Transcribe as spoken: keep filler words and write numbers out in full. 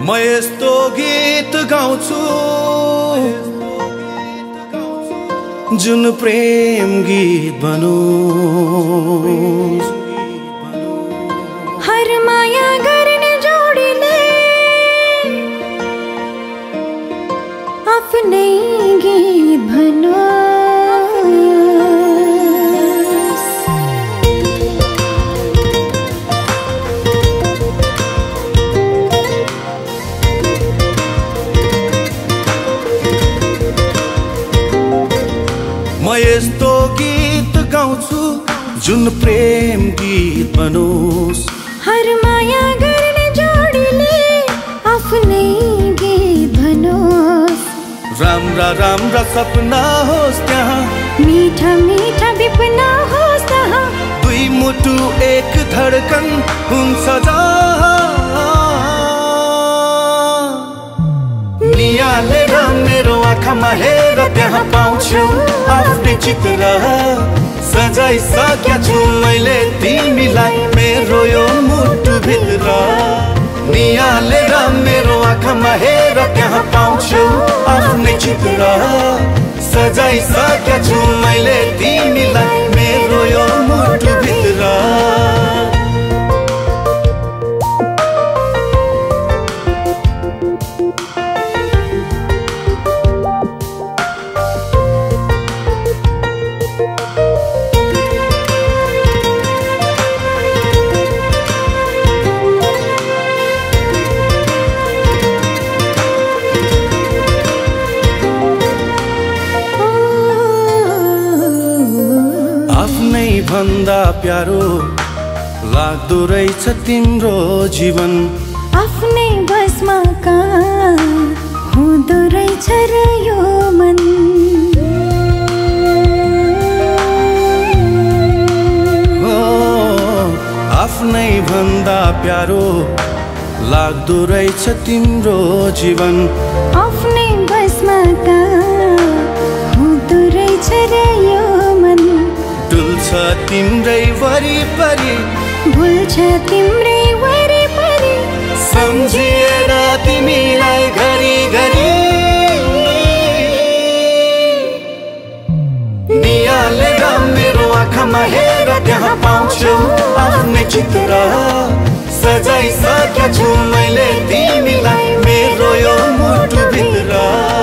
म यस्तो गीत गाउँछु जुन प्रेम गीत बनोस्। हर माया गर्ने जोडीले आफ्नै गीत बनोस्। म यस्तो गीत गाउँछु जुन प्रेम गीत बनोस्। हर माया गर्ने जोडीले आफ्नै गीत बनोस्। राम्रा राम्रा सपना होस् त्यहाँ, मीठा मीठा विपना होस् त्यहाँ, दुई मुटु एक धडकन हुन्छ जहाँ। नियालेर मेरो आँखामा हेर त्यहाँ पाउँछु आफ्नै चित्र। सजाइसकेका छु मैले तिमीलाई मेरो यो मुटु भित्र। नियालेर मेरो आँखामा हेर त्यहाँ पाउँछु आफ्नै चित्र। सजाइसकेका छु मैले तिमीलाई मेरो यो मुटु भित्र। भन्दा प्यारो लाग्दो रहेछ तिम्रो जीवन। आफ्नै बसमा कहाँ हुँदो रहेछ र यो मन। हो आफ्नै भन्दा प्यारो लाग्दो रहेछ तिम्रो जीवन। आफ्नै बसमा कहाँ हुँदो रहेछ र यो मन। डुल्छ तिम्रै वरिपरि, भुल्छ तिम्रै वरिपरि, सम्झिएर तिमीलाई घरि घरि। नियालेर मेरो आँखामा हेर त्यहाँ पाउँछु आफ्नै चित्र। सजाइसकेका छु मैले तिमीलाई मेरो यो मुटु भित्र।